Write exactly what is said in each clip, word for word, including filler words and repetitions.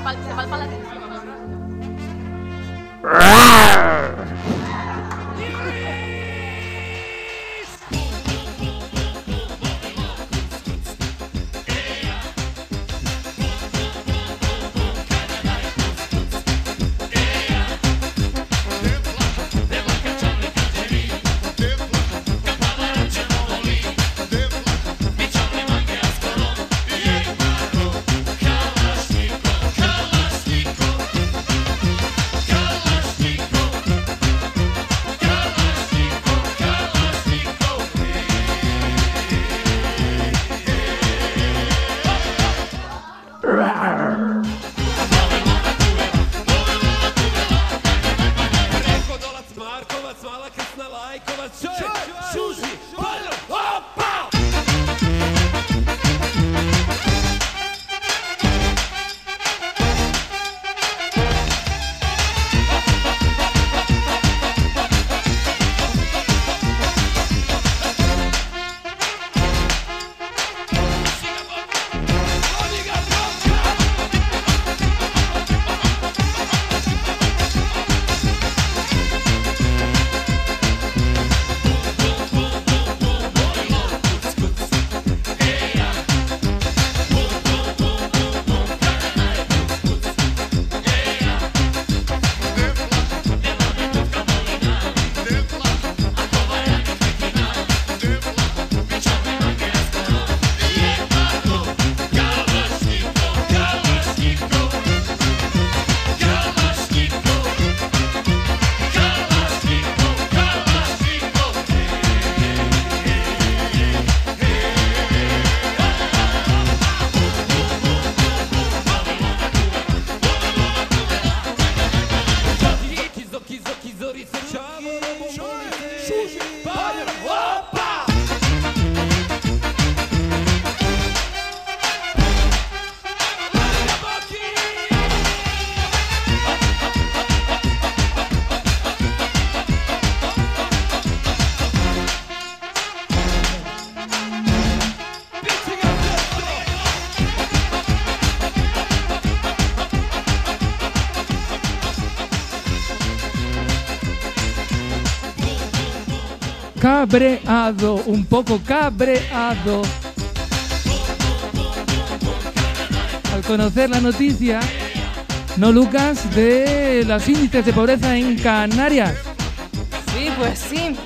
va el paladín. Cabreado, un poco cabreado al conocer la noticia, ¿no, Lucas?, de los índices de pobreza en Canarias. Sí, pues sí.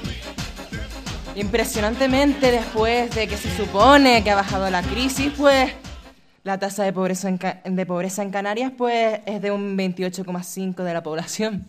Impresionantemente, después de que se supone que ha bajado la crisis, pues la tasa de pobreza en, de pobreza en Canarias pues es de un veintiocho coma cinco de la población.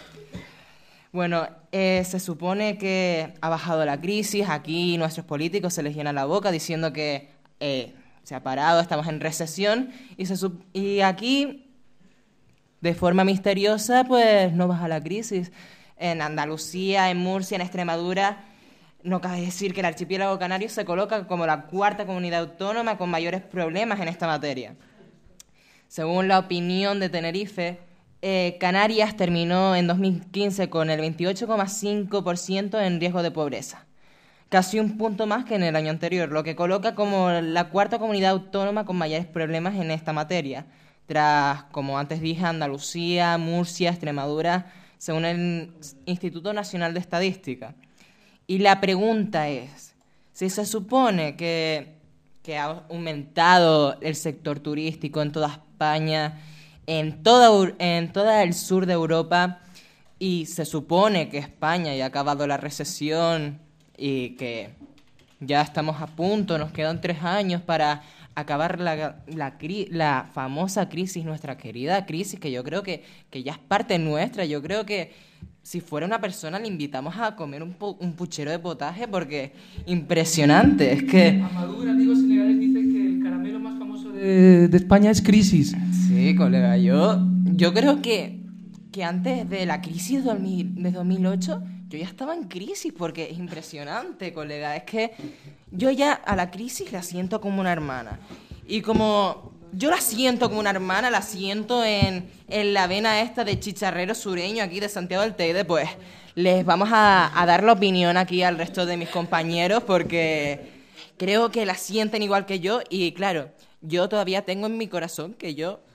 Bueno, eh, se supone que ha bajado la crisis. Aquí nuestros políticos se les llena la boca diciendo que eh, se ha parado, estamos en recesión. Y, se sup- y aquí, de forma misteriosa, pues no baja la crisis. En Andalucía, en Murcia, en Extremadura, no cabe decir que el archipiélago canario se coloca como la cuarta comunidad autónoma con mayores problemas en esta materia. Según la opinión de Tenerife, Eh, Canarias terminó en dos mil quince con el veintiocho coma cinco por ciento en riesgo de pobreza, casi un punto más que en el año anterior, lo que coloca como la cuarta comunidad autónoma con mayores problemas en esta materia, tras, como antes dije, Andalucía, Murcia, Extremadura, según el Instituto Nacional de Estadística. Y la pregunta es, si se supone que, que ha aumentado el sector turístico en toda España, en toda, en toda el sur de Europa, y se supone que España ya ha acabado la recesión y que ya estamos a punto, nos quedan tres años para acabar la, la, la famosa crisis, nuestra querida crisis, que yo creo que, que ya es parte nuestra. Yo creo que si fuera una persona le invitamos a comer un, pu- un puchero de potaje, porque impresionante, es que... Amadura, amigos senegales, dice que el caramelo más famoso de, de España es Crisis. Sí, colega, yo, yo creo que, que antes de la crisis de, dos mil, de dos mil ocho yo ya estaba en crisis, porque es impresionante, colega. Es que yo ya a la crisis la siento como una hermana. Y como yo la siento como una hermana, la siento en, en la vena esta de chicharrero sureño aquí de Santiago del Teide, pues les vamos a, a dar la opinión aquí al resto de mis compañeros, porque creo que la sienten igual que yo. Y claro, yo todavía tengo en mi corazón que yo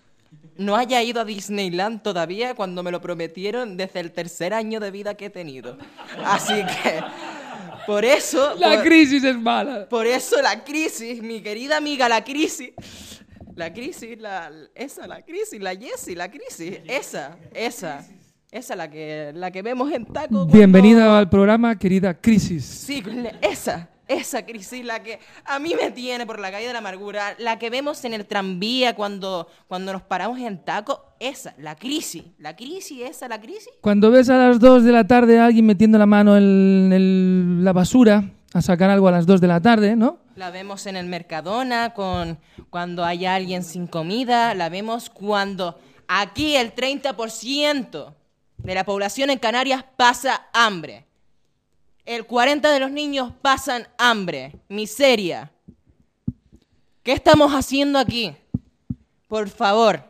no haya ido a Disneyland todavía cuando me lo prometieron desde el tercer año de vida que he tenido. Así que, por eso... La por, crisis es mala. Por eso la crisis, mi querida amiga, la crisis... La crisis, la, esa, la crisis, la Jessie, la crisis, esa, esa, esa la que, la que vemos en Taco. Cuando... Bienvenida al programa, querida Crisis. Sí, esa, esa crisis, la que a mí me tiene por la calle de la amargura, la que vemos en el tranvía cuando, cuando nos paramos en Taco, esa, la crisis, la crisis, esa, la crisis. Cuando ves a las dos de la tarde a alguien metiendo la mano en, en la basura a sacar algo a las dos de la tarde, ¿no? La vemos en el Mercadona con cuando hay alguien sin comida. La vemos cuando aquí el treinta por ciento de la población en Canarias pasa hambre. El cuarenta por ciento de los niños pasan hambre. Miseria. ¿Qué estamos haciendo aquí? Por favor,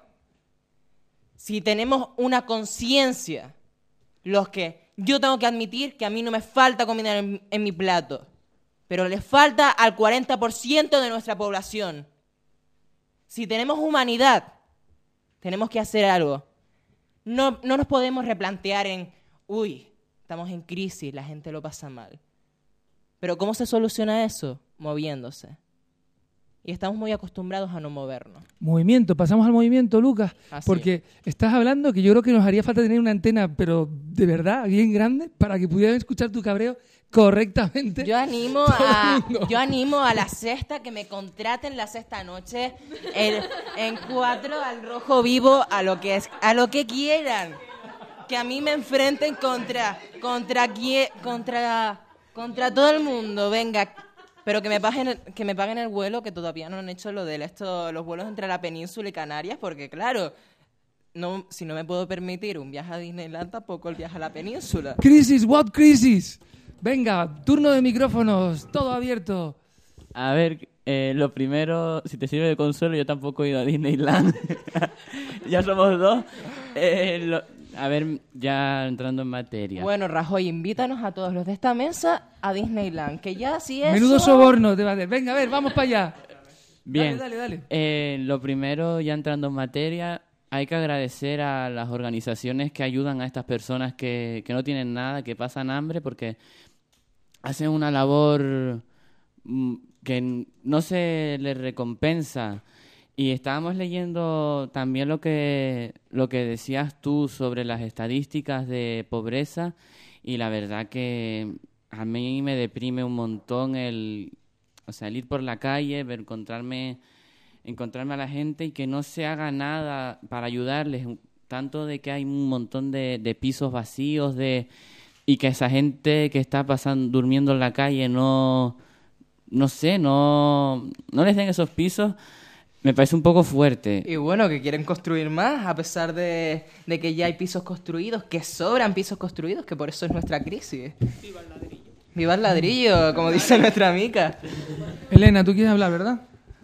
si tenemos una conciencia, los que yo tengo que admitir que a mí no me falta comida en, en mi plato. Pero le falta al cuarenta por ciento de nuestra población. Si tenemos humanidad, tenemos que hacer algo. No, no nos podemos replantear en, uy, estamos en crisis, la gente lo pasa mal. Pero ¿cómo se soluciona eso? Moviéndose. Y estamos muy acostumbrados a no movernos. Movimiento, pasamos al movimiento, Lucas. Así porque estás hablando que yo creo que nos haría falta tener una antena, pero de verdad, bien grande, para que pudieran escuchar tu cabreo correctamente. Yo animo a yo animo a la sexta que me contraten la sexta noche el, en cuatro al rojo vivo a lo que es a lo que quieran, que a mí me enfrenten contra contra contra contra todo el mundo, venga, pero que me paguen que me paguen el vuelo, que todavía no han hecho lo de esto, los vuelos entre la península y Canarias, porque claro, no, si no me puedo permitir un viaje a Disneyland, tampoco el viaje a la península. Crisis, what crisis? Venga, turno de micrófonos, todo abierto. A ver, eh, lo primero, si te sirve de consuelo, yo tampoco he ido a Disneyland. Ya somos dos. Eh, lo, a ver, ya entrando en materia. Bueno, Rajoy, invítanos a todos los de esta mesa a Disneyland, que ya si es... Menudo soborno te va a hacer. Venga, a ver, vamos para allá. Bien, dale, dale, dale. Eh, lo primero, ya entrando en materia, hay que agradecer a las organizaciones que ayudan a estas personas que, que no tienen nada, que pasan hambre, porque hacen una labor que no se les recompensa. Y estábamos leyendo también lo que, lo que decías tú sobre las estadísticas de pobreza, y la verdad que a mí me deprime un montón el, o sea, el ir por la calle, ver, encontrarme, encontrarme a la gente y que no se haga nada para ayudarles, tanto de que hay un montón de, de pisos vacíos, de y que esa gente que está pasando durmiendo en la calle no, no sé, no, no les den esos pisos. Me parece un poco fuerte. Y bueno, que quieren construir más, a pesar de, de que ya hay pisos construidos, que sobran pisos construidos, que por eso es nuestra crisis. ¡Viva el ladrillo! ¡Viva el ladrillo! Como dice nuestra amiga. Elena, tú quieres hablar, ¿verdad?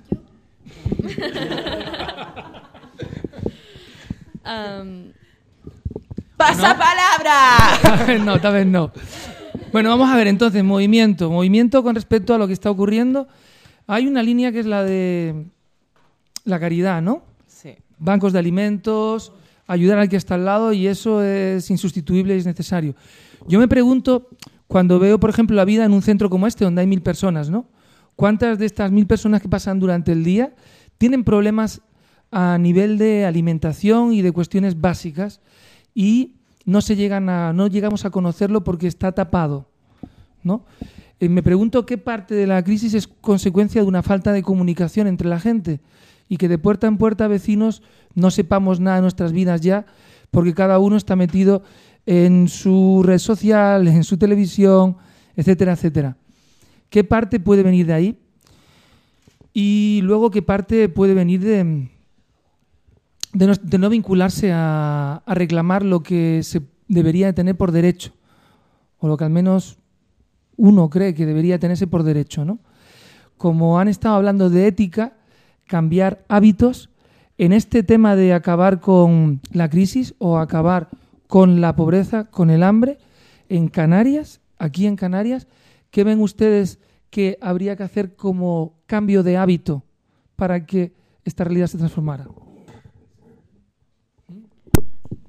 um... ¡Pasa ¿No? palabra! No, tal vez no. Bueno, vamos a ver entonces, movimiento. Movimiento con respecto a lo que está ocurriendo. Hay una línea que es la de la caridad, ¿no? Sí. Bancos de alimentos, ayudar al que está al lado, y eso es insustituible y es necesario. Yo me pregunto, cuando veo, por ejemplo, la vida en un centro como este, donde hay mil personas, ¿no? ¿Cuántas de estas mil personas que pasan durante el día tienen problemas a nivel de alimentación y de cuestiones básicas y no se llegan a, no llegamos a conocerlo porque está tapado, ¿no? Eh, me pregunto qué parte de la crisis es consecuencia de una falta de comunicación entre la gente y que de puerta en puerta vecinos no sepamos nada de nuestras vidas ya, porque cada uno está metido en su red social, en su televisión, etcétera, etcétera. ¿Qué parte puede venir de ahí? Y luego, ¿qué parte puede venir de, de, no, de no vincularse a, a reclamar lo que se debería de tener por derecho? O lo que al menos uno cree que debería tenerse por derecho, ¿no? Como han estado hablando de ética, cambiar hábitos, en este tema de acabar con la crisis o acabar con la pobreza, con el hambre, en Canarias, aquí en Canarias, ¿qué ven ustedes que habría que hacer como cambio de hábito para que esta realidad se transformara?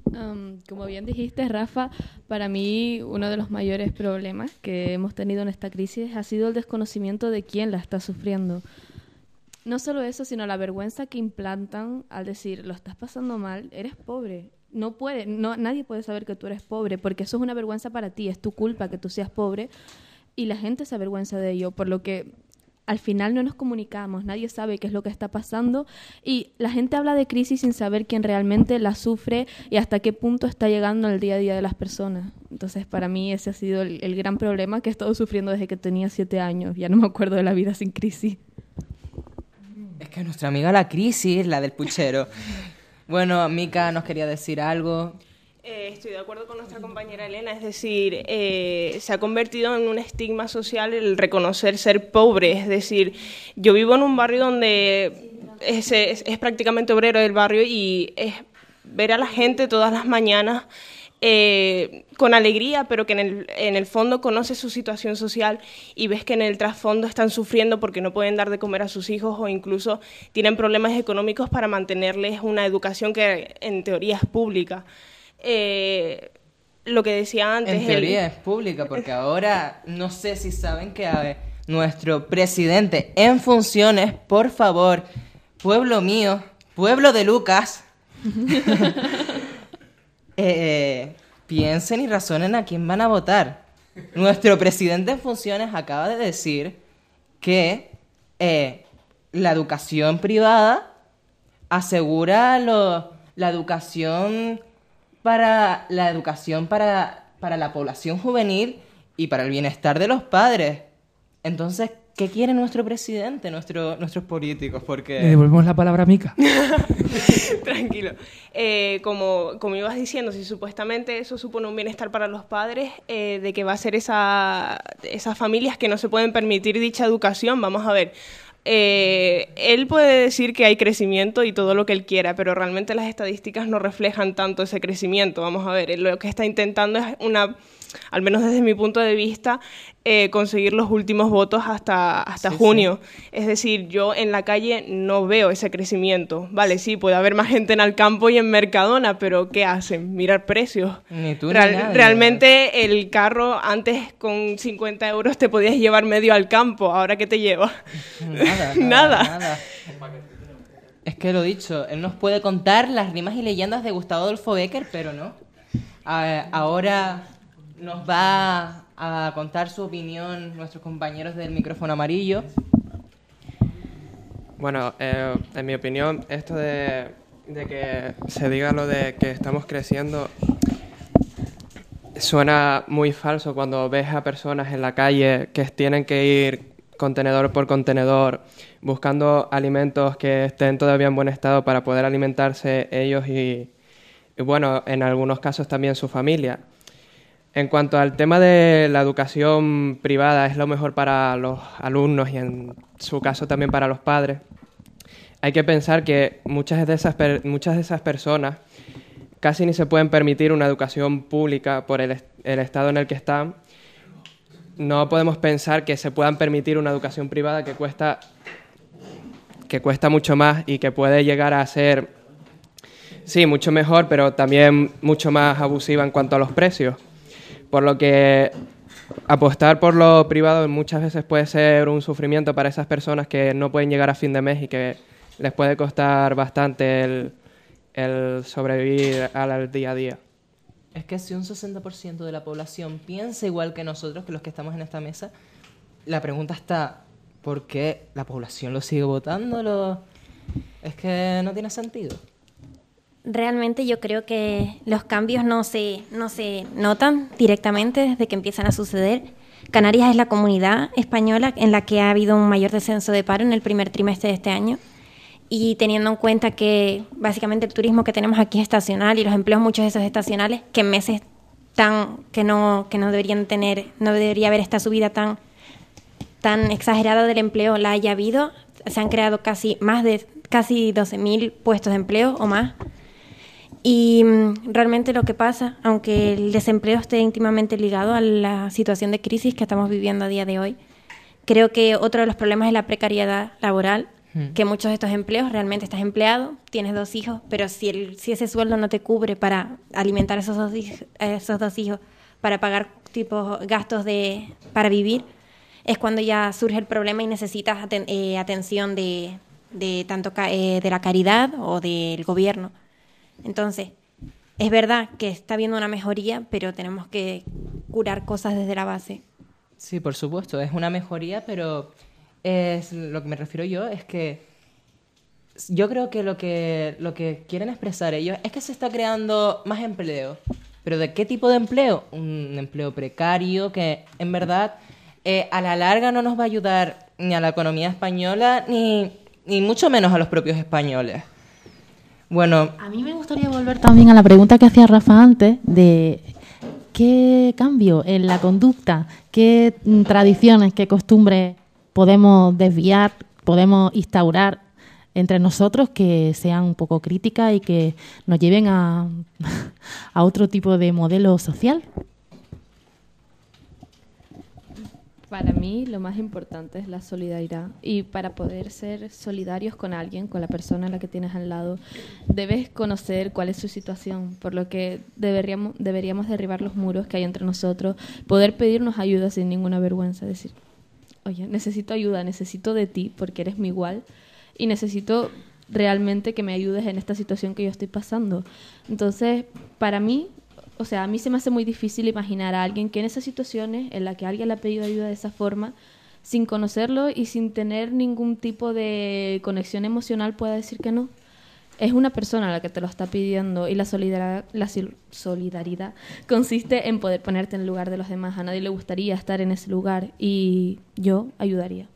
Um, como bien dijiste, Rafa, para mí uno de los mayores problemas que hemos tenido en esta crisis ha sido el desconocimiento de quién la está sufriendo. No solo eso, sino la vergüenza que implantan al decir, lo estás pasando mal, eres pobre. No puede, no, nadie puede saber que tú eres pobre, porque eso es una vergüenza para ti, es tu culpa que tú seas pobre, y la gente se avergüenza de ello, por lo que al final no nos comunicamos, nadie sabe qué es lo que está pasando, y la gente habla de crisis sin saber quién realmente la sufre y hasta qué punto está llegando al día a día de las personas. Entonces, para mí ese ha sido el, el gran problema que he estado sufriendo desde que tenía siete años. Ya no me acuerdo de la vida sin crisis. Es que nuestra amiga la crisis, la del puchero. Bueno, Mica nos quería decir algo. Eh, estoy de acuerdo con nuestra compañera Elena, es decir, eh, se ha convertido en un estigma social el reconocer ser pobre, es decir, yo vivo en un barrio donde es, es, es prácticamente obrero del barrio y es ver a la gente todas las mañanas eh, con alegría, pero que en el, en el fondo conoce su situación social y ves que en el trasfondo están sufriendo porque no pueden dar de comer a sus hijos o incluso tienen problemas económicos para mantenerles una educación que en teoría es pública. Eh, lo que decía antes... En teoría el... es pública, porque ahora no sé si saben que a ver, nuestro presidente en funciones, por favor, pueblo mío, pueblo de Lucas, eh, piensen y razonen a quién van a votar. Nuestro presidente en funciones acaba de decir que eh, la educación privada asegura lo, la educación... para la educación para, para la población juvenil y para el bienestar de los padres. Entonces, ¿qué quiere nuestro presidente, nuestro, nuestros políticos? Porque... Le devolvemos la palabra a Mica. Tranquilo. Eh, como, como ibas diciendo, si supuestamente eso supone un bienestar para los padres, eh, de que va a ser esa, esas familias que no se pueden permitir dicha educación, vamos a ver... Eh, él puede decir que hay crecimiento y todo lo que él quiera, pero realmente las estadísticas no reflejan tanto ese crecimiento. Vamos a ver, él lo que está intentando es una, al menos desde mi punto de vista, eh, conseguir los últimos votos hasta, hasta sí, junio. Sí. Es decir, yo en la calle no veo ese crecimiento. Vale, sí, puede haber más gente en el campo y en Mercadona, pero ¿qué hacen? Mirar precios. Ni tú Real, ni nadie, realmente ¿verdad? El carro antes con cincuenta euros te podías llevar medio al campo. ¿Ahora qué te lleva? Nada, nada, nada. nada. Es que lo dicho, él nos puede contar las rimas y leyendas de Gustavo Adolfo Bécquer, pero no. A, ahora nos va a contar su opinión nuestros compañeros del micrófono amarillo. Bueno, eh, en mi opinión, esto de, de que se diga lo de que estamos creciendo suena muy falso cuando ves a personas en la calle que tienen que ir contenedor por contenedor buscando alimentos que estén todavía en buen estado para poder alimentarse ellos y, y bueno, en algunos casos también su familia. En cuanto al tema de la educación privada, es lo mejor para los alumnos y en su caso también para los padres. Hay que pensar que muchas de esas, per- muchas de esas personas casi ni se pueden permitir una educación pública por el, est- el estado en el que están. No podemos pensar que se puedan permitir una educación privada que cuesta, que cuesta mucho más y que puede llegar a ser, sí, mucho mejor, pero también mucho más abusiva en cuanto a los precios. Por lo que apostar por lo privado muchas veces puede ser un sufrimiento para esas personas que no pueden llegar a fin de mes y que les puede costar bastante el, el sobrevivir al día a día. Es que si un sesenta por ciento de la población piensa igual que nosotros, que los que estamos en esta mesa, la pregunta está, ¿por qué la población lo sigue votando? Lo... Es que no tiene sentido. Realmente yo creo que los cambios no se, no se notan directamente desde que empiezan a suceder. Canarias es la comunidad española en la que ha habido un mayor descenso de paro en el primer trimestre de este año. Y teniendo en cuenta que básicamente el turismo que tenemos aquí es estacional y los empleos muchos de esos estacionales, que en meses tan que no que no deberían tener, no debería haber esta subida tan tan exagerada del empleo la haya habido, se han creado casi más de casi doce mil puestos de empleo o más. Y mm, realmente lo que pasa, aunque el desempleo esté íntimamente ligado a la situación de crisis que estamos viviendo a día de hoy, creo que otro de los problemas es la precariedad laboral. Hmm. Que muchos de estos empleos realmente estás empleado, tienes dos hijos, pero si, el, si ese sueldo no te cubre para alimentar esos dos, esos dos hijos, para pagar tipo gastos de para vivir, es cuando ya surge el problema y necesitas aten, eh, atención de, de tanto ca, eh, de la caridad o del gobierno. Entonces, es verdad que está habiendo una mejoría, pero tenemos que curar cosas desde la base. Sí, por supuesto, es una mejoría, pero es lo que me refiero yo es que yo creo que lo que lo que quieren expresar ellos es que se está creando más empleo. ¿Pero de qué tipo de empleo? Un empleo precario que en verdad eh, a la larga no nos va a ayudar ni a la economía española ni, ni mucho menos a los propios españoles. Bueno, a mí me gustaría volver también a la pregunta que hacía Rafa antes de qué cambio en la conducta, qué tradiciones, qué costumbres podemos desviar, podemos instaurar entre nosotros que sean un poco críticas y que nos lleven a, a otro tipo de modelo social. Para mí lo más importante es la solidaridad, y para poder ser solidarios con alguien, con la persona a la que tienes al lado, debes conocer cuál es su situación, por lo que deberíamos, deberíamos derribar los muros que hay entre nosotros, poder pedirnos ayuda sin ninguna vergüenza, decir, oye, necesito ayuda, necesito de ti porque eres mi igual y necesito realmente que me ayudes en esta situación que yo estoy pasando. Entonces, para mí, o sea, a mí se me hace muy difícil imaginar a alguien que en esas situaciones en la que alguien le ha pedido ayuda de esa forma, sin conocerlo y sin tener ningún tipo de conexión emocional, pueda decir que no. Es una persona la que te lo está pidiendo, y la solidaridad, la solidaridad consiste en poder ponerte en el lugar de los demás. A nadie le gustaría estar en ese lugar y yo ayudaría.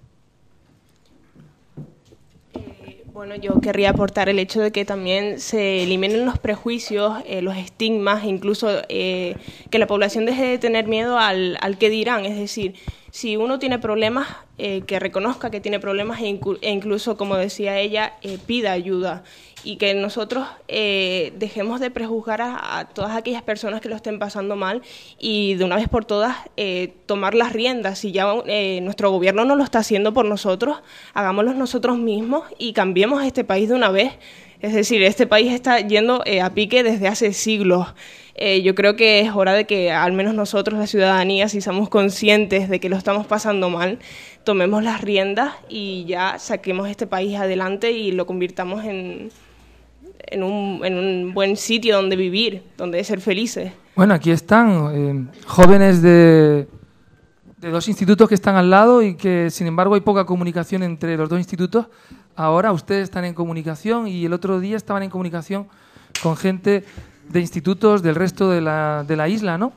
Bueno, yo querría aportar el hecho de que también se eliminen los prejuicios, eh, los estigmas, incluso eh, que la población deje de tener miedo al, al qué dirán. Es decir, si uno tiene problemas, eh, que reconozca que tiene problemas e, incu- e incluso, como decía ella, eh, pida ayuda. Y que nosotros eh, dejemos de prejuzgar a, a todas aquellas personas que lo estén pasando mal y de una vez por todas eh, tomar las riendas. Si ya eh, nuestro gobierno no lo está haciendo por nosotros, hagámoslo nosotros mismos y cambiemos este país de una vez. Es decir, este país está yendo eh, a pique desde hace siglos. Eh, yo creo que es hora de que al menos nosotros, la ciudadanía, si somos conscientes de que lo estamos pasando mal, tomemos las riendas y ya saquemos este país adelante y lo convirtamos en... En un, en un buen sitio donde vivir, donde ser felices. Bueno, aquí están eh, jóvenes de, de dos institutos que están al lado y que, sin embargo, hay poca comunicación entre los dos institutos. Ahora ustedes están en comunicación y el otro día estaban en comunicación con gente de institutos del resto de la, de la isla, ¿no?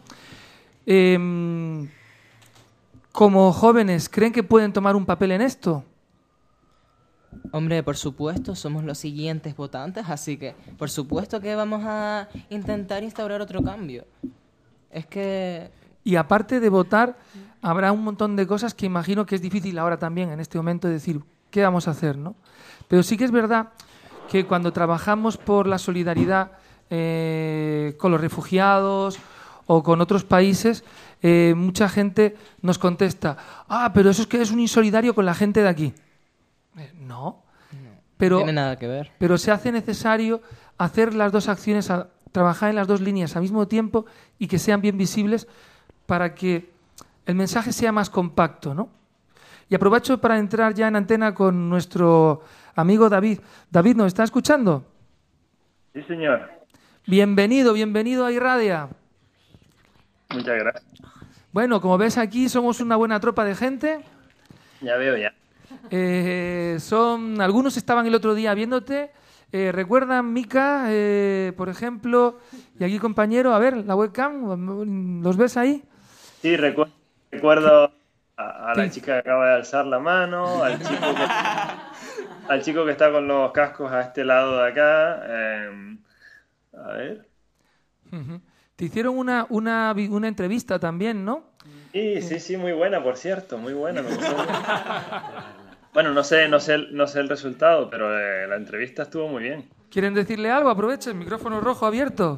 Eh, como jóvenes, ¿creen que pueden tomar un papel en esto? Hombre, por supuesto, somos los siguientes votantes, así que por supuesto que vamos a intentar instaurar otro cambio. Es que... Y aparte de votar, habrá un montón de cosas que imagino que es difícil ahora también, en este momento, decir qué vamos a hacer, ¿no? Pero sí que es verdad que cuando trabajamos por la solidaridad eh, con los refugiados o con otros países, eh, mucha gente nos contesta, ah, pero eso es que es un insolidario con la gente de aquí. Eh, no, pero, no tiene nada que ver. Pero se hace necesario hacer las dos acciones, a, trabajar en las dos líneas al mismo tiempo y que sean bien visibles para que el mensaje sea más compacto, ¿no? Y aprovecho para entrar ya en antena con nuestro amigo David. David, ¿nos está escuchando? Sí, señor. Bienvenido, bienvenido a Irradia. Muchas gracias. Bueno, como ves aquí somos una buena tropa de gente. Ya veo, ya. Eh, son algunos estaban el otro día viéndote. Eh, ¿Recuerdan, Mica, eh, por ejemplo, y aquí compañero, a ver, la webcam, ¿los ves ahí? Sí, recuerdo, recuerdo a, a la Sí. chica que acaba de alzar la mano, al chico que, al chico que está con los cascos a este lado de acá. Eh, a ver. Uh-huh. Te hicieron una, una, una entrevista también, ¿no? Sí, sí, sí, muy buena, por cierto, muy buena. Me gustó mucho. Bueno, no sé, no sé, no sé el resultado, pero eh, la entrevista estuvo muy bien. ¿Quieren decirle algo? Aprovechen, micrófono rojo abierto.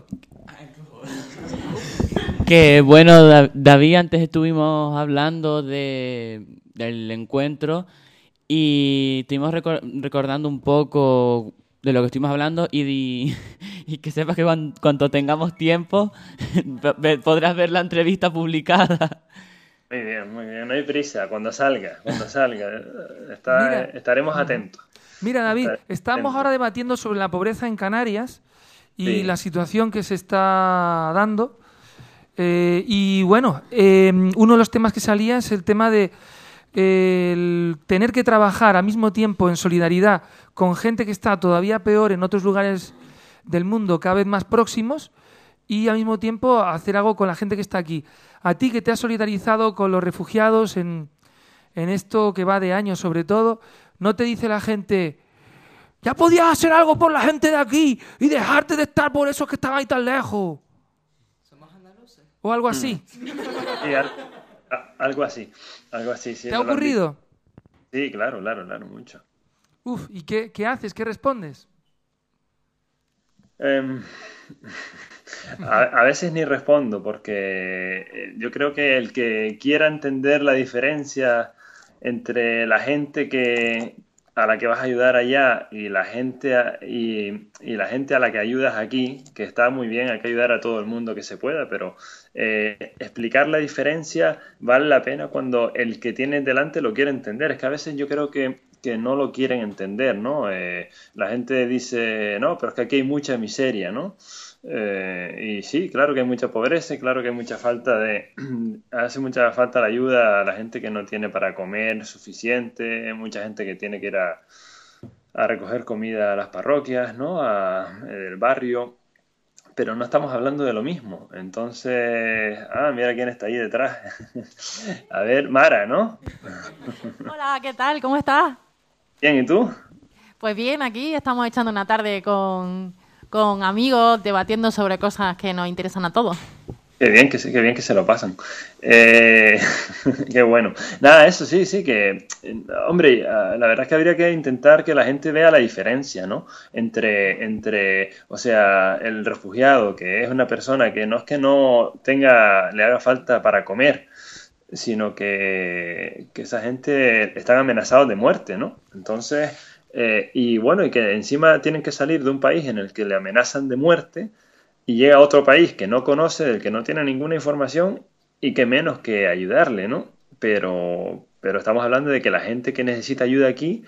Que bueno, Da- David, antes estuvimos hablando de, del encuentro y estuvimos recor- recordando un poco de lo que estuvimos hablando y, di- y que sepas que cuan- cuando tengamos tiempo ve- podrás ver la entrevista publicada. Muy bien, muy bien. No hay prisa. Cuando salga, cuando salga. Está, Mira. estaremos atentos. Mira, David, Estaremos estamos atentos. ahora debatiendo sobre la pobreza en Canarias y Sí. la situación que se está dando. Eh, y bueno, eh, uno de los temas que salía es el tema de eh, el tener que trabajar al mismo tiempo en solidaridad con gente que está todavía peor en otros lugares del mundo, cada vez más próximos, y al mismo tiempo hacer algo con la gente que está aquí. A ti que te has solidarizado con los refugiados en, en esto que va de años sobre todo, ¿no te dice la gente, ya podías hacer algo por la gente de aquí y dejarte de estar por esos que están ahí tan lejos? Somos andaluces. O algo así. Sí, al- a- algo así. Algo así, sí. ¿Te ha no lo han ocurrido? dicho. Sí, claro, claro, claro, mucho. Uf, ¿y qué, qué haces? ¿Qué respondes? Em, a, a veces ni respondo porque eh, yo creo que el que quiera entender la diferencia entre la gente que a la que vas a ayudar allá y la gente a, y, y la gente a la que ayudas aquí, que está muy bien, hay que ayudar a todo el mundo que se pueda, pero eh, explicar la diferencia vale la pena cuando el que tiene delante lo quiere entender. Es que a veces yo creo que que no lo quieren entender, ¿no? Eh, la gente dice, no, pero es que aquí hay mucha miseria, ¿no? Eh, y sí, claro que hay mucha pobreza, y claro que hay mucha falta de... hace mucha falta la ayuda a la gente que no tiene para comer suficiente, mucha gente que tiene que ir a, a recoger comida a las parroquias, ¿no? A, el barrio, pero no estamos hablando de lo mismo. Entonces, ah, mira quién está ahí detrás. A ver, Mara, ¿no? Hola, ¿qué tal? ¿Cómo estás? Bien, ¿y tú? Pues bien, aquí estamos echando una tarde con, con amigos, debatiendo sobre cosas que nos interesan a todos. Qué bien que, se- qué bien que se lo pasan. Eh, qué bueno. Nada, eso sí, sí, que, eh, hombre, ah, la verdad es que habría que intentar que la gente vea la diferencia, ¿no? Entre, entre, o sea, el refugiado, que es una persona que no es que no tenga, le haga falta para comer, sino que, que esa gente están amenazados de muerte, ¿no? Entonces, eh, y bueno, y que encima tienen que salir de un país en el que le amenazan de muerte y llega a otro país que no conoce, del que no tiene ninguna información y que menos que ayudarle, ¿no? Pero, pero estamos hablando de que la gente que necesita ayuda aquí,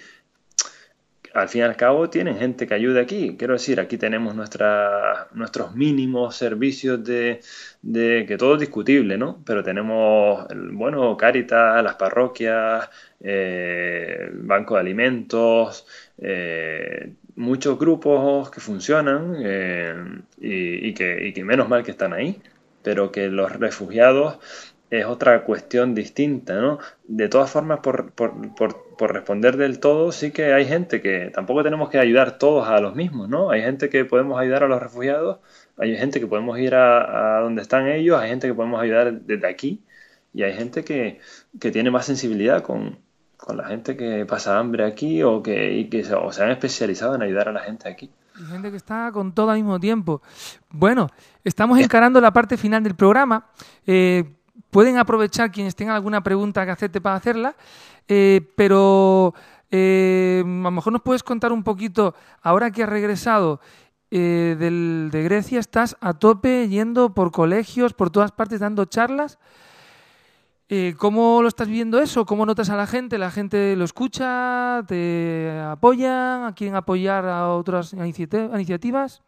al fin y al cabo, tienen gente que ayuda aquí. Quiero decir, aquí tenemos nuestra, nuestros mínimos servicios de, de que todo es discutible, ¿no? Pero tenemos, el- bueno, Cáritas, las parroquias, eh, el banco de alimentos, eh, muchos grupos que funcionan eh, y, y que, y que menos mal que están ahí, pero que los refugiados es otra cuestión distinta, ¿no? De todas formas, por, por, por, por responder del todo, sí que hay gente que tampoco tenemos que ayudar todos a los mismos, ¿no? Hay gente que podemos ayudar a los refugiados, hay gente que podemos ir a, a donde están ellos, hay gente que podemos ayudar desde aquí y hay gente que, que tiene más sensibilidad con, con la gente que pasa hambre aquí o que, y que se, o se han especializado en ayudar a la gente aquí. Y gente que está con todo al mismo tiempo. Bueno, estamos encarando la parte final del programa. Eh, pueden aprovechar quienes tengan alguna pregunta que hacerte para hacerla, eh, pero eh, a lo mejor nos puedes contar un poquito, ahora que has regresado eh, del, de Grecia, estás a tope yendo por colegios, por todas partes dando charlas. Eh, ¿Cómo lo estás viviendo eso? ¿Cómo notas a la gente? ¿La gente lo escucha? ¿Te apoyan? ¿Quieren apoyar a otras iniciati- iniciativas?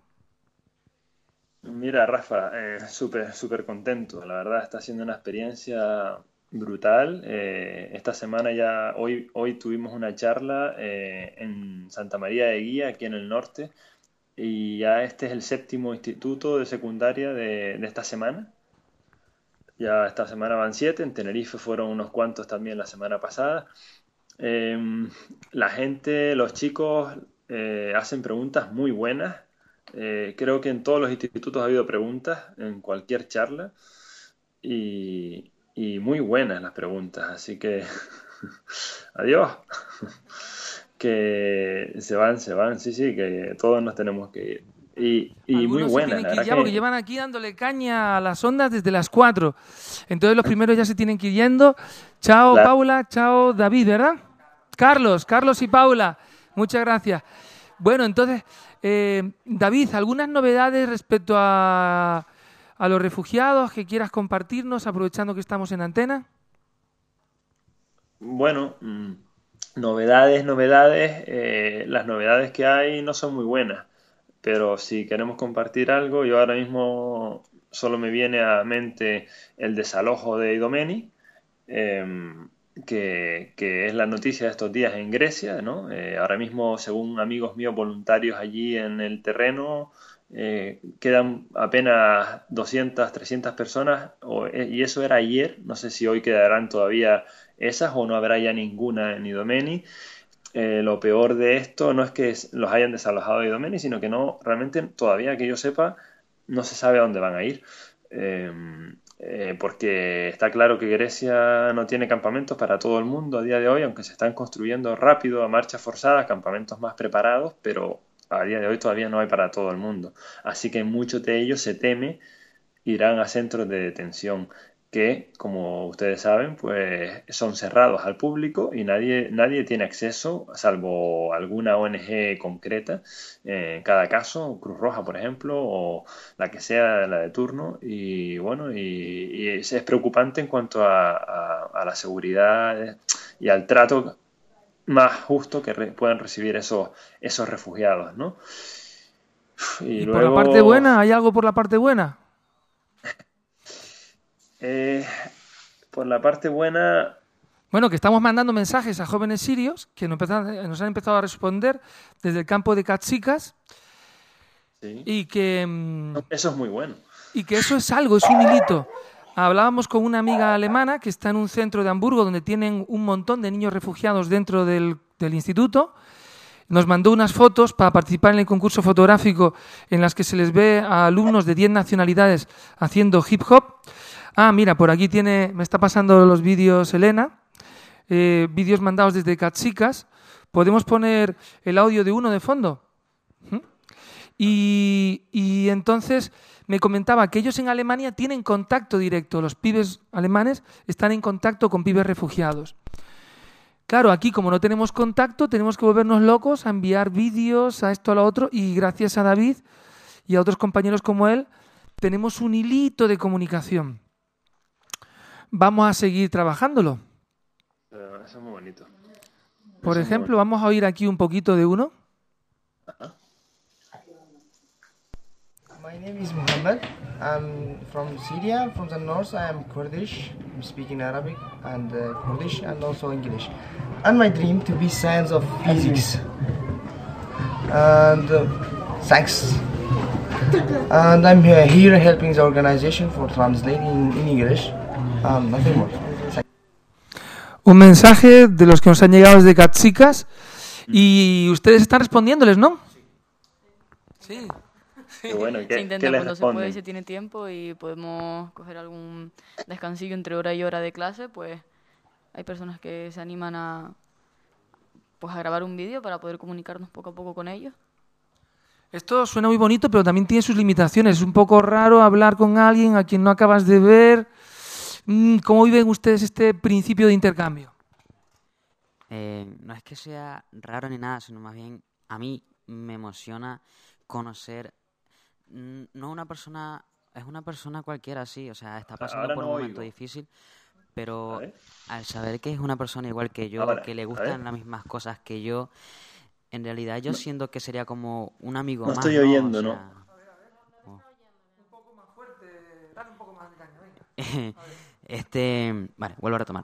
Mira, Rafa, eh, súper, súper contento. La verdad está siendo una experiencia brutal. Eh, esta semana ya, hoy, hoy tuvimos una charla eh, en Santa María de Guía, aquí en el norte, y ya este es el séptimo instituto de secundaria de, de esta semana. Ya esta semana van siete, en Tenerife fueron unos cuantos también la semana pasada. Eh, la gente, los chicos eh, hacen preguntas muy buenas. Eh, creo que en todos los institutos ha habido preguntas, en cualquier charla, y, y muy buenas las preguntas, así que adiós, que se van, se van, sí, sí, que todos nos tenemos que ir. Y, y muy Algunos se buenas, tienen la que ir verdad ya que- porque llevan aquí dándole caña a las ondas desde las cuatro. Entonces los primeros ya se tienen que ir yendo. Chao, Claro. Paula. Chao, David, ¿verdad? Carlos, Carlos y Paula, muchas gracias. Bueno, entonces, eh, David, ¿algunas novedades respecto a, a los refugiados que quieras compartirnos, aprovechando que estamos en antena? Bueno, mmm, novedades, novedades, eh, las novedades que hay no son muy buenas, pero si queremos compartir algo, yo ahora mismo solo me viene a mente el desalojo de Idomeni, eh, que, que es la noticia de estos días en Grecia, ¿no? Eh, ahora mismo, según amigos míos voluntarios allí en el terreno, eh, quedan apenas doscientas, trescientas personas, o, y eso era ayer, no sé si hoy quedarán todavía esas o no habrá ya ninguna en Idomeni. Eh, lo peor de esto no es que los hayan desalojado de Idomeni, sino que no, realmente todavía que yo sepa, no se sabe a dónde van a ir. Eh, eh, porque está claro que Grecia no tiene campamentos para todo el mundo a día de hoy, aunque se están construyendo rápido, a marcha forzada, campamentos más preparados, pero a día de hoy todavía no hay para todo el mundo. Así que muchos de ellos, se teme, irán a centros de detención que, como ustedes saben, pues son cerrados al público y nadie, nadie tiene acceso, salvo alguna O N G concreta, eh, en cada caso, Cruz Roja, por ejemplo, o la que sea la de turno. Y bueno, y, y es, es preocupante en cuanto a, a, a la seguridad y al trato más justo que re, puedan recibir esos, esos refugiados, ¿no? Y, y luego... por la parte buena, ¿hay algo por la parte buena? Eh, por la parte buena... Bueno, que estamos mandando mensajes a jóvenes sirios que nos, empezado, nos han empezado a responder desde el campo de Katsikas. Sí. Y que... Eso es muy bueno. Y que eso es algo, es un hilito. Hablábamos con una amiga alemana que está en un centro de Hamburgo donde tienen un montón de niños refugiados dentro del, del instituto. Nos mandó unas fotos para participar en el concurso fotográfico en las que se les ve a alumnos de diez nacionalidades haciendo hip hop. Ah, mira, por aquí tiene, me está pasando los vídeos Elena, eh, vídeos mandados desde Katsikas. ¿Podemos poner el audio de uno de fondo? ¿Mm? Y, y entonces me comentaba que ellos en Alemania tienen contacto directo, los pibes alemanes están en contacto con pibes refugiados. Claro, aquí como no tenemos contacto, tenemos que volvernos locos a enviar vídeos, a esto, a lo otro, y gracias a David y a otros compañeros como él, tenemos un hilito de comunicación. Vamos a seguir trabajándolo. Eso es muy bonito. Por Eso ejemplo, vamos a oír aquí un poquito de uno. Ajá. My name is Muhammad. I'm from Syria, from the north. I am Kurdish. I'm speaking Arabic and uh, Kurdish and also English. And my dream to be science of physics. And uh, thanks. And I'm here, here helping the organization for translating in English. Um, nothing more. Un mensaje de los que nos han llegado desde Katsikas y ustedes están respondiéndoles, ¿no? Sí. Qué bueno, ¿qué, se intenta cuando se puede y se tiene tiempo y podemos coger algún descansillo entre hora y hora de clase, pues hay personas que se animan a, pues, a grabar un vídeo para poder comunicarnos poco a poco con ellos. Esto suena muy bonito, pero también tiene sus limitaciones. Es un poco raro hablar con alguien a quien no acabas de ver. ¿Cómo viven ustedes este principio de intercambio? Eh, no es que sea raro ni nada, sino más bien a mí me emociona conocer, no una persona, es una persona cualquiera, sí, o sea, está pasando Ahora por no un momento oigo. difícil, pero al saber que es una persona igual que yo, Ahora, que le a gustan ver. las mismas cosas que yo, en realidad yo No. siento que sería como un amigo No más. estoy oyendo, O ¿no? sea, Este, vale, vuelvo a retomar.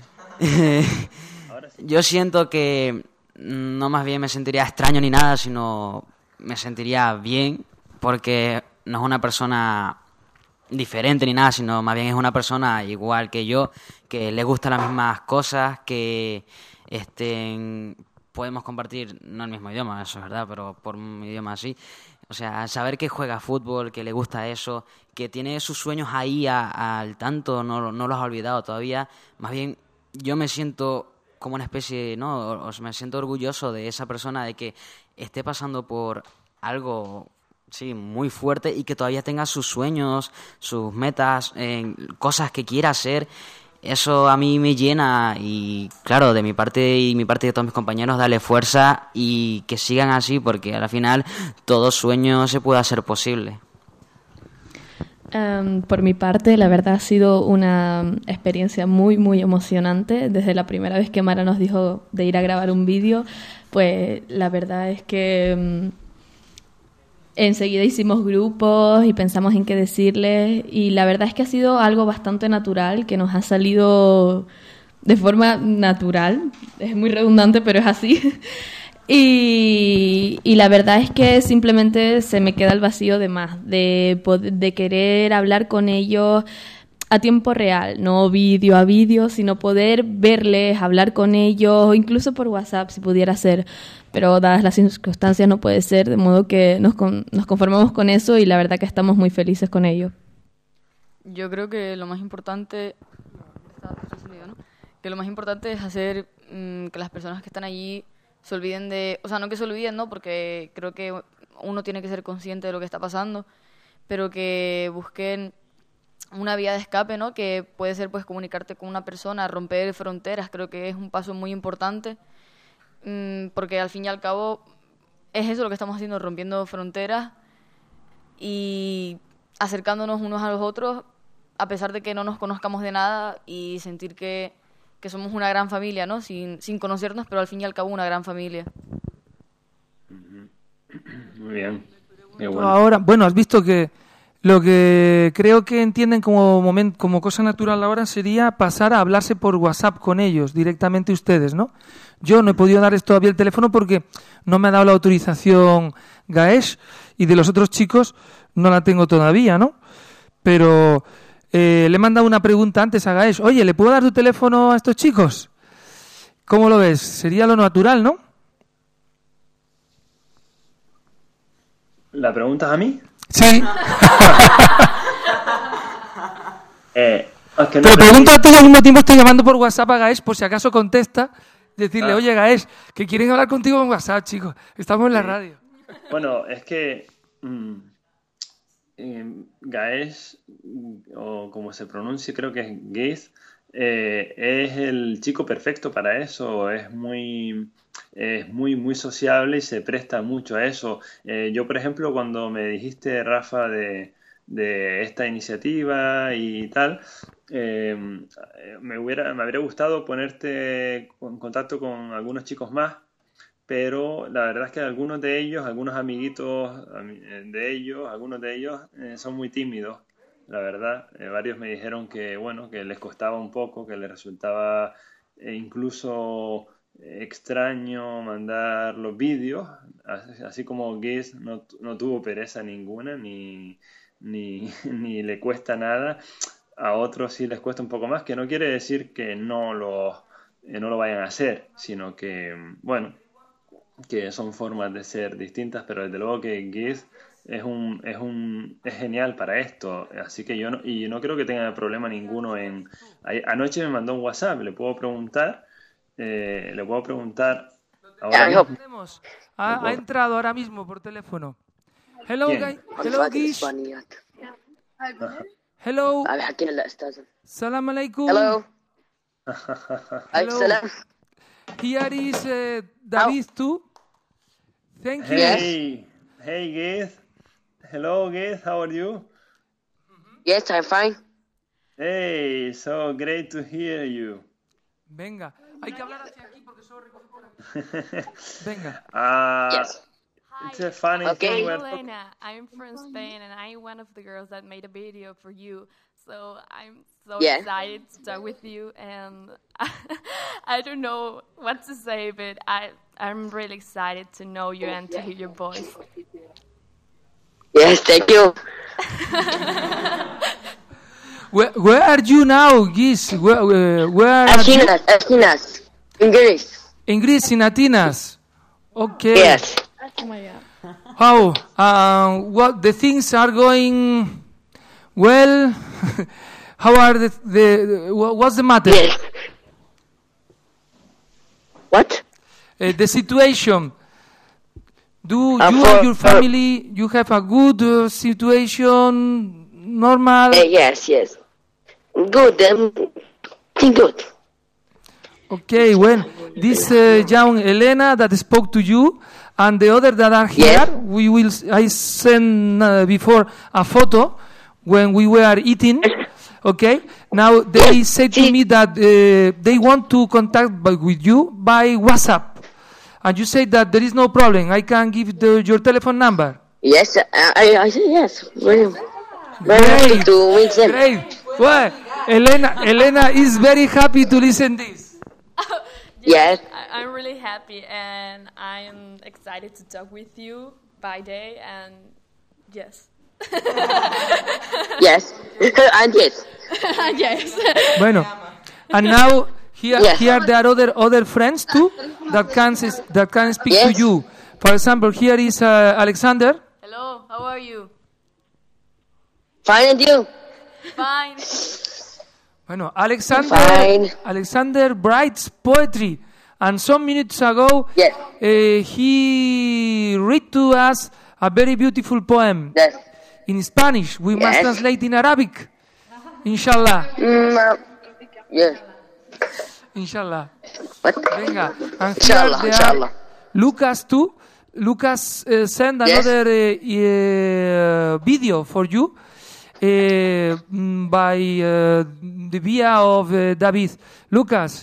Yo siento que no más bien me sentiría extraño ni nada, sino me sentiría bien, porque no es una persona diferente ni nada, sino más bien es una persona igual que yo, que le gustan las mismas cosas, que este, podemos compartir, no el mismo idioma, eso es verdad, pero por un idioma así. O sea, saber que juega fútbol, que le gusta eso, que tiene sus sueños ahí a- al tanto, no, no los ha olvidado todavía. Más bien, yo me siento como una especie, ¿no? O, o me siento orgulloso de esa persona, de que esté pasando por algo, sí, muy fuerte y que todavía tenga sus sueños, sus metas, eh, cosas que quiera hacer eso a mí me llena y claro, de mi parte y mi parte de todos mis compañeros, darle fuerza y que sigan así porque al final todo sueño se puede hacer posible. Um, por mi parte, la verdad ha sido una experiencia muy, muy emocionante. Desde la primera vez que Mara nos dijo de ir a grabar un vídeo, pues la verdad es que um, enseguida hicimos grupos y pensamos en qué decirles y la verdad es que ha sido algo bastante natural, que nos ha salido de forma natural. Es muy redundante, pero es así. Y, y la verdad es que simplemente se me queda el vacío de más, de, de querer hablar con ellos a tiempo real, no vídeo a vídeo, sino poder verles, hablar con ellos, incluso por WhatsApp si pudiera ser, pero dadas las circunstancias no puede ser, de modo que nos, con, nos conformamos con eso y la verdad que estamos muy felices con ellos. Yo creo que lo más importante, que lo más importante es hacer mmm, que las personas que están allí se olviden de, o sea, no que se olviden, ¿no? Porque creo que uno tiene que ser consciente de lo que está pasando, pero que busquen una vía de escape, ¿no? Que puede ser, pues, comunicarte con una persona, romper fronteras, creo que es un paso muy importante, mmm, porque al fin y al cabo es eso lo que estamos haciendo, rompiendo fronteras y acercándonos unos a los otros, a pesar de que no nos conozcamos de nada y sentir que que somos una gran familia, ¿no? Sin, sin conocernos, pero al fin y al cabo una gran familia. Muy bien. Qué bueno. Ahora, bueno, has visto que lo que creo que entienden como momento, como cosa natural ahora sería pasar a hablarse por WhatsApp con ellos, directamente ustedes, ¿no? Yo no he podido darles todavía el teléfono porque no me ha dado la autorización Gaesh y de los otros chicos no la tengo todavía, ¿no? Pero... Eh, le he mandado una pregunta antes a Gaesh. Oye, ¿le puedo dar tu teléfono a estos chicos? ¿Cómo lo ves? Sería lo natural, ¿no? ¿La preguntas a mí? Sí. eh, es que no Pero te... pregunto a ti y al mismo tiempo estoy llamando por WhatsApp a Gaesh por si acaso contesta. Decirle, ah. oye Gaesh, que quieren hablar contigo en WhatsApp, chicos. Estamos en la radio. Bueno, es que... Mmm... Gaesh, o como se pronuncia, creo que es Gaesh, eh, es el chico perfecto para eso, es muy, es muy, muy sociable y se presta mucho a eso. Eh, yo, por ejemplo, cuando me dijiste, Rafa, de, de esta iniciativa y tal, eh, me, hubiera, me habría gustado ponerte en contacto con algunos chicos más, pero la verdad es que algunos de ellos, algunos amiguitos de ellos, algunos de ellos eh, son muy tímidos, la verdad. Eh, varios me dijeron que, bueno, que les costaba un poco, que les resultaba eh, incluso extraño mandar los vídeos, así, así como Giz no, no tuvo pereza ninguna, ni, ni, ni le cuesta nada. A otros sí les cuesta un poco más, que no quiere decir que no lo, eh, no lo vayan a hacer, sino que, bueno, que son formas de ser distintas, pero desde luego que Giz es un es un es genial para esto, así que yo no, y no creo que tenga problema ninguno en... Anoche me mandó un WhatsApp, le puedo preguntar, eh, le puedo preguntar ahora mismo. Ha, ha entrado ahora mismo por teléfono. Hello, guys. Hello, Giz. Hello. Salam alaikum. Hello. Hello. Here is uh, David too. Thank you. Hey, hey, Giz. Hello, Giz. How are you? Yes, I'm fine. Hey, so great to hear you. Venga, hay que hablar hacia aquí porque solo recoge por aquí. Venga. Uh, yes. It's a funny okay. thing. I'm Elena. I'm from Spain, and I'm one of the girls that made a video for you. So I'm so yeah. excited to talk with you, and I don't know what to say, but I I'm really excited to know you and to hear your voice. Yes, thank you. where, where are you now, Giz? Where, uh, where are you? Athens, Athens, in Greece. In Greece, in Athens. Okay. Yes. Oh my God. How? Uh, what the things are going well? How are the, the what's the matter? Yes. What? Uh, the situation. Do Uh, you for- and your family you have a good uh, situation? Normal. Uh, yes, yes. Good. Um, everything good. Okay, when this uh, young Elena that spoke to you and the other that are here, Yes. we will. I sent uh, before a photo when we were eating. Okay, now they said to me that uh, they want to contact by, with you by WhatsApp, and you say that there is no problem. I can give the, your telephone number. Yes, I, I, I say yes. Very, very happy to meet them. Great. Well, Elena, Elena is very happy to listen this. Yes. I, I'm really happy and I'm excited to talk with you by day and yes. Yes. And yes. Yes. Bueno, and now here, Yes. here there are other other friends too that can s- that can speak Yes. to you. For example, here is uh, Alexander. Hello, how are you? Fine, and you? Fine. Bueno, Alexander Fine. Alexander writes poetry, and some minutes ago Yes. uh, he read to us a very beautiful poem Yes. in Spanish. We must Yes. translate in Arabic. Inshallah. Mm, uh, yes. Inshallah. What? Venga. And Inshallah, here there inshallah. are Lucas too. Lucas uh, sent Yes. another uh, uh, video for you uh, mm, by uh, the via of uh, David. Lucas.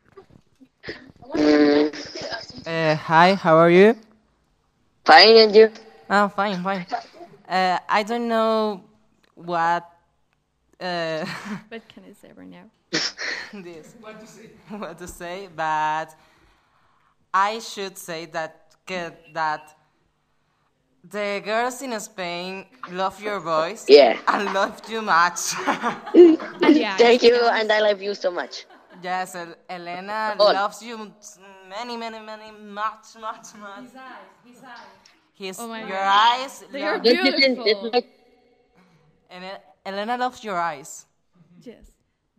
Mm, Uh, hi, how are you? fine, and you? Oh, fine, fine. Uh, I don't know what. Uh, What can I say right now? this. What to say? What to say, but I should say that that the girls in Spain love your voice. Yeah. And love you much. Thank you, and I love you so much. Yes, El- Elena Oh. loves you many, many, many, much, much, much. His, Oh my your God. eyes. They are love- beautiful. And El- Elena loves your eyes. Yes.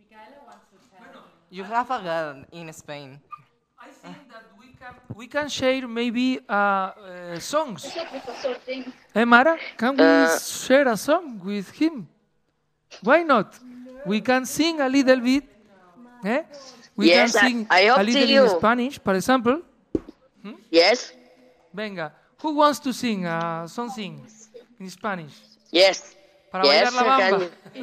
You have a girl in Spain. I think that we can we can share maybe uh, uh, songs. Eh, Mara? Can we Uh, share a song with him? Why not? We can sing a little bit. Eh? We Yes, I- can sing I hope a little to in you. Spanish, for example. Yes. Venga, who wants to sing uh, something in Spanish? Yes. Para Yes, bailar la I bamba. can.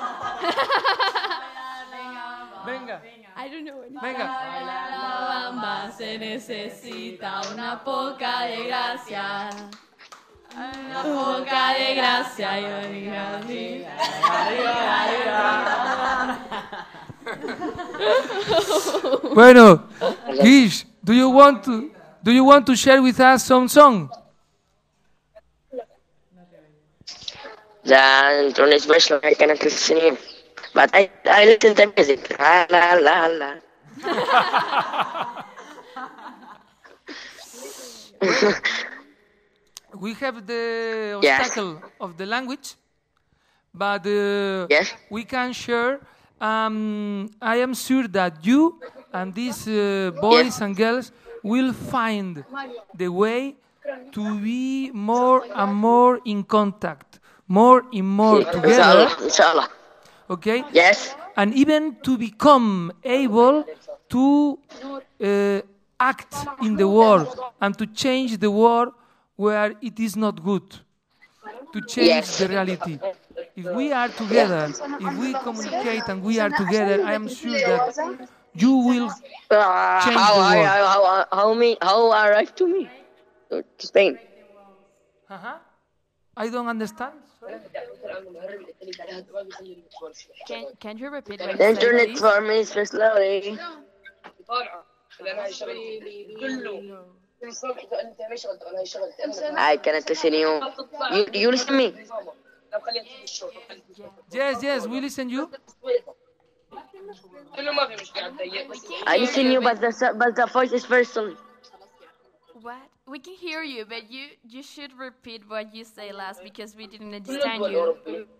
Venga. I don't know anything. Venga. La bamba se necesita una poca de gracia. Una poca de gracia. Yo digo así. Bueno, Gish, do you want to do you want to share with us some song? The Spanish version I cannot listen in, but I I listen to music. La la la la. We have the Yes. obstacle of the language, but uh, Yes. we can share. Um, I am sure that you and these uh, boys Yes. and girls will find the way to be more and more in contact, more and more together. Inshallah, inshallah. Okay? Yes. And even to become able to uh, act in the world and to change the world where it is not good, to change Yes. the reality. If we are together, if we communicate and we are together, I am sure that you will Uh, change how, the I, world. how, how, how, me, how arrived to me? To to Spain. Uh-huh. I don't understand. Can, can you repeat what you The said, internet please? for me is so slowly. I cannot listen to you. You, you listen to me? Yes, yes, we listen you. I listen to you, but the, so- but the voice is very slow. What? We can hear you, but you you should repeat what you say last because we didn't understand you.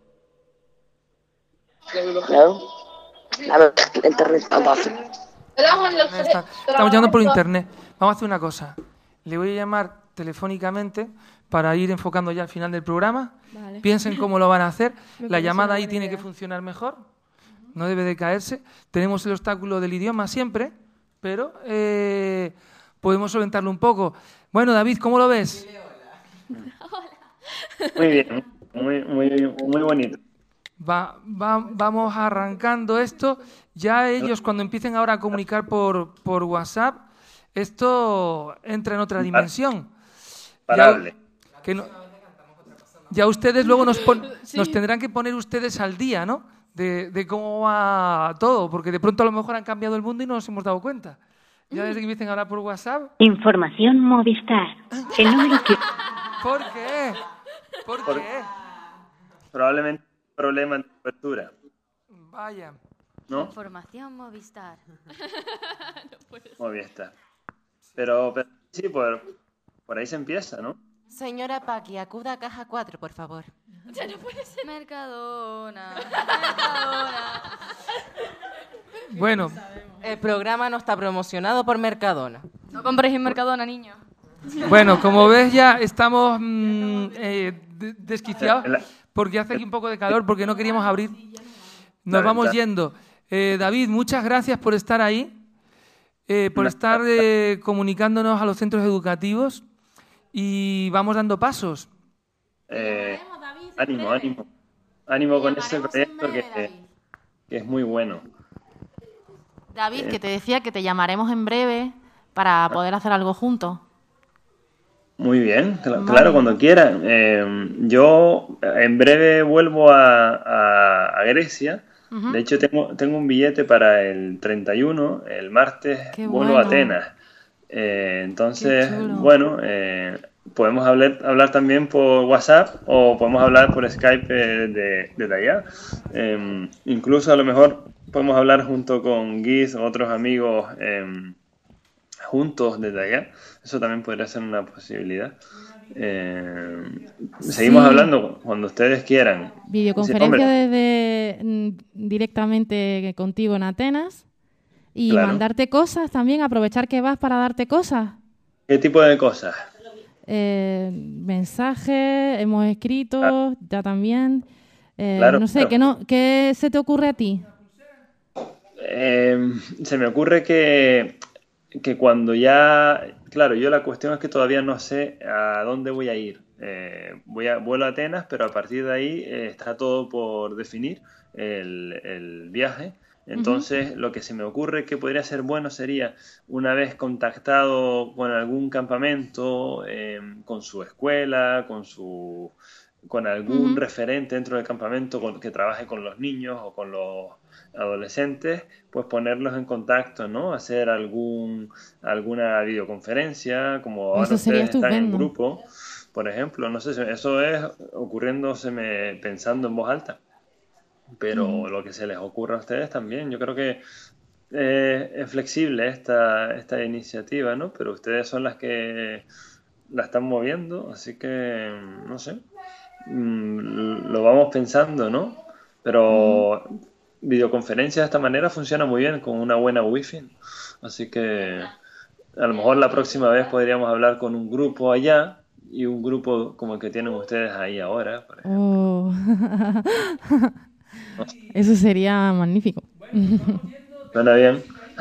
No? A ver, el internet está bajo. Está- Estamos llamando por internet. Vamos a hacer una cosa. Le voy a llamar telefónicamente para ir enfocando ya al final del programa. Vale. Piensen cómo lo van a hacer. Me La parece llamada una ahí buena tiene idea. que funcionar mejor. no debe de caerse. Tenemos el obstáculo del idioma siempre, pero eh, podemos solventarlo un poco. Bueno, David, ¿cómo lo ves? Muy bien, muy, muy, muy bonito. Va, va, vamos arrancando esto. Ya ellos, cuando empiecen ahora a comunicar por, por WhatsApp, esto entra en otra dimensión. Parable. Ya, que no, ya ustedes luego nos, pon, sí. nos tendrán que poner ustedes al día, ¿no? De, de cómo va todo, porque de pronto a lo mejor han cambiado el mundo y no nos hemos dado cuenta. Ya desde que empiecen ahora por WhatsApp. Información Movistar. El número que... ¿Por qué? ¿Por, ¿Por qué? Probablemente un problema de cobertura. Vaya. ¿No? Información Movistar. No Movistar. Pero, pero sí, por, por ahí se empieza, ¿no? Señora Paqui, acuda a caja cuatro, por favor. Ya no puede ser. Mercadona. Mercadona. Bueno. El programa no está promocionado por Mercadona. No compréis en Mercadona, niño. Bueno, como ves ya estamos mmm, eh, desquiciados porque hace aquí un poco de calor, porque no queríamos abrir. Nos vamos yendo. Eh, David, muchas gracias por estar ahí, eh, por estar eh, comunicándonos a los centros educativos y vamos dando pasos. Eh, ánimo, ánimo. Ánimo con ese proyecto que, que es muy bueno. David, que te decía que te llamaremos en breve para poder hacer algo juntos. Muy bien, claro, claro cuando quieran. Eh, yo en breve vuelvo a, a, a Grecia. Uh-huh. De hecho, tengo, tengo un billete para el treinta y uno, el martes. Qué vuelvo bueno. a Atenas. Eh, entonces, bueno, eh, podemos hablar, hablar también por WhatsApp o podemos hablar por Skype eh, de, desde allá. Eh, incluso a lo mejor podemos hablar junto con Guiz o otros amigos eh, juntos desde allá. Eso también podría ser una posibilidad. Eh, seguimos sí. hablando cuando ustedes quieran. Videoconferencia sí, desde directamente contigo en Atenas y claro. mandarte cosas también, aprovechar que vas para darte cosas. ¿Qué tipo de cosas? Eh, mensajes, hemos escrito claro. ya también. Eh, claro, no sé, claro. ¿qué, no, ¿qué se te ocurre a ti? Eh, se me ocurre que, que cuando ya... Claro, yo la cuestión es que todavía no sé a dónde voy a ir. Eh, voy a, vuelo a Atenas, pero a partir de ahí eh, está todo por definir el, el viaje. Entonces, uh-huh. lo que se me ocurre que podría ser bueno sería, una vez contactado con algún campamento, eh, con su escuela, con su con algún uh-huh. referente dentro del campamento con, que trabaje con los niños o con los adolescentes, pues ponerlos en contacto, ¿no? Hacer algún alguna videoconferencia, como ahora ustedes están en grupo, por ejemplo. No sé, eso es ocurriéndoseme pensando en voz alta. Pero uh-huh. lo que se les ocurra a ustedes también. Yo creo que eh, es flexible esta, esta iniciativa, ¿no? Pero ustedes son las que la están moviendo, así que, no sé, mm, lo vamos pensando, ¿no? Pero uh-huh. videoconferencia de esta manera funciona muy bien con una buena wifi. Así que a lo mejor la próxima vez podríamos hablar con un grupo allá y un grupo como el que tienen ustedes ahí ahora, por ejemplo. Oh. Eso sería magnífico. ¿Suena bien?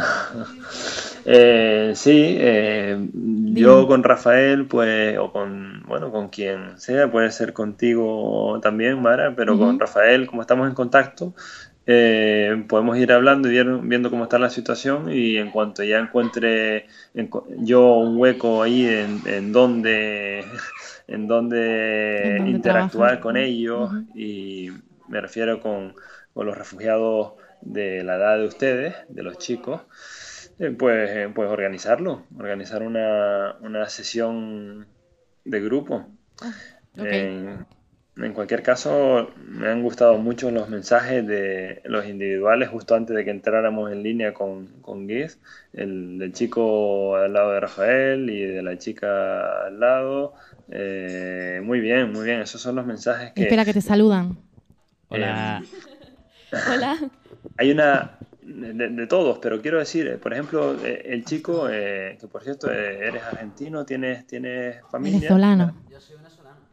eh, sí, eh, yo con Rafael, pues, o con, bueno, con quien sea, puede ser contigo también, Mara, pero uh-huh. con Rafael, como estamos en contacto, eh, podemos ir hablando y viendo cómo está la situación, y en cuanto ya encuentre en, yo un hueco ahí en, en donde, en donde ¿En interactuar trabajas? con ellos, uh-huh. y me refiero con, con los refugiados de la edad de ustedes, de los chicos, eh, pues, eh, pues organizarlo, organizar una, una sesión de grupo. Okay. En, en cualquier caso, me han gustado mucho los mensajes de los individuales justo antes de que entráramos en línea con, con Guiz, el del chico al lado de Rafael y de la chica al lado. Eh, muy bien, muy bien, esos son los mensajes que... Espera, que te saludan. Hola. Eh, Hola. Hay una de, de todos, pero quiero decir, por ejemplo, eh, el chico, eh, que por cierto eh, eres argentino, tienes, tienes familia. Venezolano. Yo soy venezolano.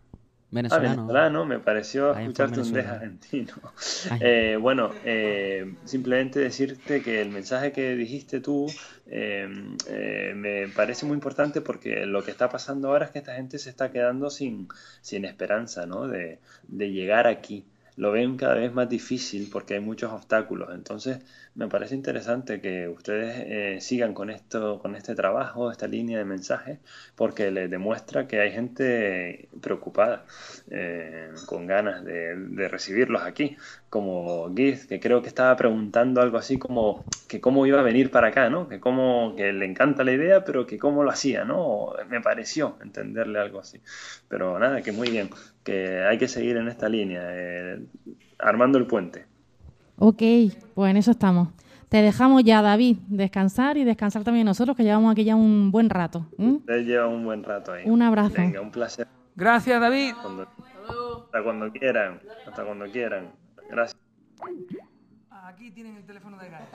venezolano. Ah, venezolano, me pareció Ahí escucharte un deje argentino. Eh, bueno, eh, simplemente decirte que el mensaje que dijiste tú eh, eh, me parece muy importante, porque lo que está pasando ahora es que esta gente se está quedando sin, sin esperanza, ¿no? de, de llegar aquí. Lo ven cada vez más difícil porque hay muchos obstáculos. Entonces me parece interesante que ustedes eh, sigan con esto, con este trabajo, esta línea de mensajes, porque les demuestra que hay gente preocupada, eh, con ganas de, de recibirlos aquí, como Giz, que creo que estaba preguntando algo así como que cómo iba a venir para acá, ¿no? Que cómo, que le encanta la idea, pero que cómo lo hacía, ¿no? Me pareció entenderle algo así. Pero nada, que muy bien, que hay que seguir en esta línea, eh, armando el puente. Ok, pues en eso estamos. Te dejamos ya, David, descansar y descansar también nosotros, que llevamos aquí ya un buen rato. ¿Mm? Ustedes llevan un buen rato ahí. Un abrazo. Venga, un placer. Gracias, David. Cuando, hasta cuando quieran, hasta cuando quieran. Gracias. Aquí tienen el teléfono de Gaia.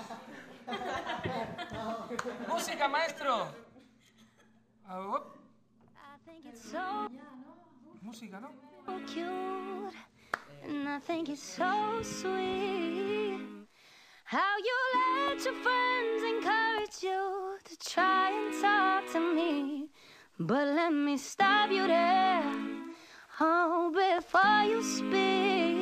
Música, maestro. Ah, música, ¿no? And I think it's so sweet how you let your friends encourage you to try and talk to me. But let me stop you there, oh, before you speak.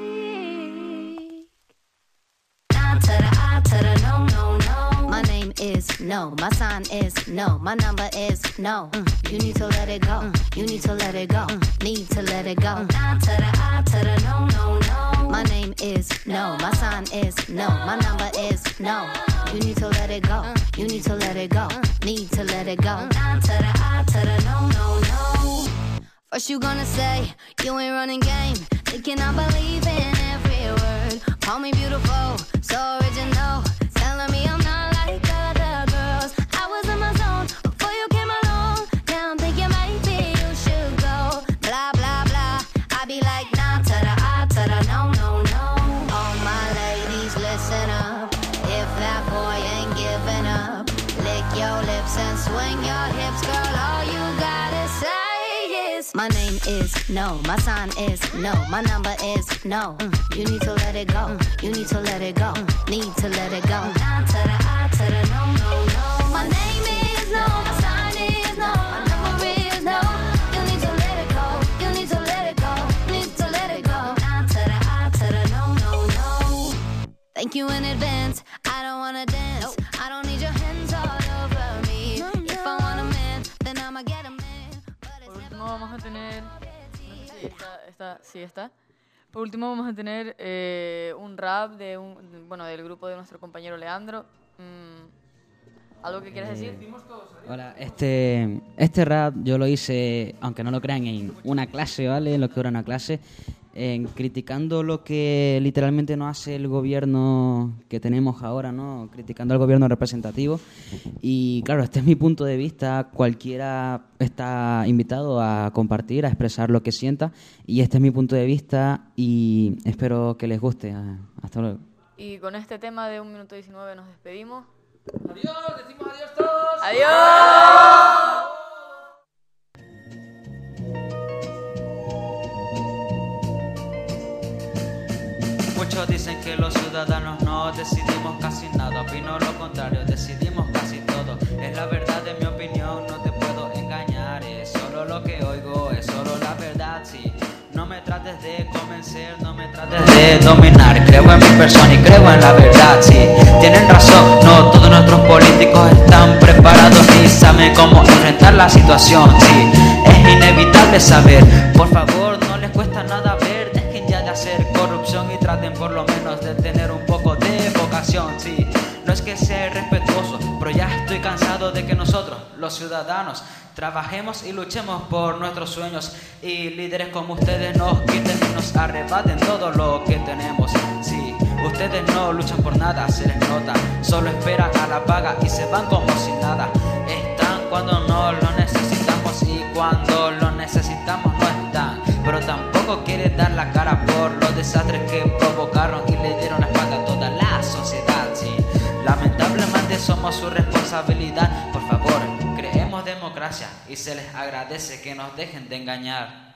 Nah to the I to the no, no, no. My name is no, my sign is no, my number is no. Mm. You need to let it go, mm. You need to let it go, mm. Need to let it go. Nah to the I to the no, no, no. My name is no, my sign is no, my number is no. You need to let it go, mm. You need to let it go, mm. Need to let it go. Nah to the I to the no, no, no. First you gonna say you ain't running game, thinking I believe in every word. Call me beautiful, so original, telling me I'm not like other girls. I was in my zone before you came along. Now I'm thinking maybe you should go. Blah, blah, blah. I be like, nah to the I to the no, no, no. All my ladies, listen up. If that boy ain't giving up, lick your lips and swing your hips, girl. All you gotta say is my name is no, my sign is no, my number is no. Mm. You need to let it go, mm. You need to let it go, mm. Need to let it go. Nah to the I to the no, no, no. My name is no, my sign is no, my number is no. You need to let it go, you need to let it go, need to let it go. Nah to the I to the no, no, no. Thank you in advance, I don't wanna dance, nope. I don't need your hands all over me. No, no. If I want a man, then I'ma get a man. Por último vamos a tener, no sé si está, está, sí está. Por último vamos a tener eh, un rap de un, bueno, del grupo de nuestro compañero Leandro. Mm, ¿Algo que quieras decir? Eh, hola, este, este rap yo lo hice, aunque no lo crean, en una clase, ¿vale? En lo que era una clase, en criticando lo que literalmente no hace el gobierno que tenemos ahora, ¿no? Criticando al gobierno representativo. Y claro, este es mi punto de vista. Cualquiera está invitado a compartir, a expresar lo que sienta. Y este es mi punto de vista y espero que les guste. Hasta luego. Y con este tema de un minuto diecinueve nos despedimos. Adiós, decimos adiós todos. ¡Adiós! Muchos dicen que los ciudadanos no decidimos casi nada. Opino lo contrario, decidimos casi todo. Es la verdad de mi opinión, no te puedo engañar. Es solo lo que oigo, es solo la verdad, sí. No me trates de convencer, no me trates de dominar. Creo en mi persona y creo en la verdad, sí. Tienen razón, no todos nuestros políticos están preparados ni saben cómo enfrentar la situación, sí. Es inevitable saber, por favor, no les cuesta nada ver. Dejen ya de hacer corrupción y traten por lo menos de tener un poco de vocación, sí. No es que sea irrespetuoso, pero ya estoy cansado de que nosotros, los ciudadanos, trabajemos y luchemos por nuestros sueños y líderes como ustedes nos quiten y nos arrebaten todo lo que tenemos. Sí, ustedes no luchan por nada, se les nota, solo esperan a la paga y se van como si nada. Están cuando no lo necesitamos y cuando lo necesitamos no están, pero tampoco quieren dar la cara por los desastres que provocaron y le dieron la espalda a toda la sociedad. Sí, lamentablemente somos su responsabilidad. Por favor, creemos democracia y se les agradece que nos dejen de engañar.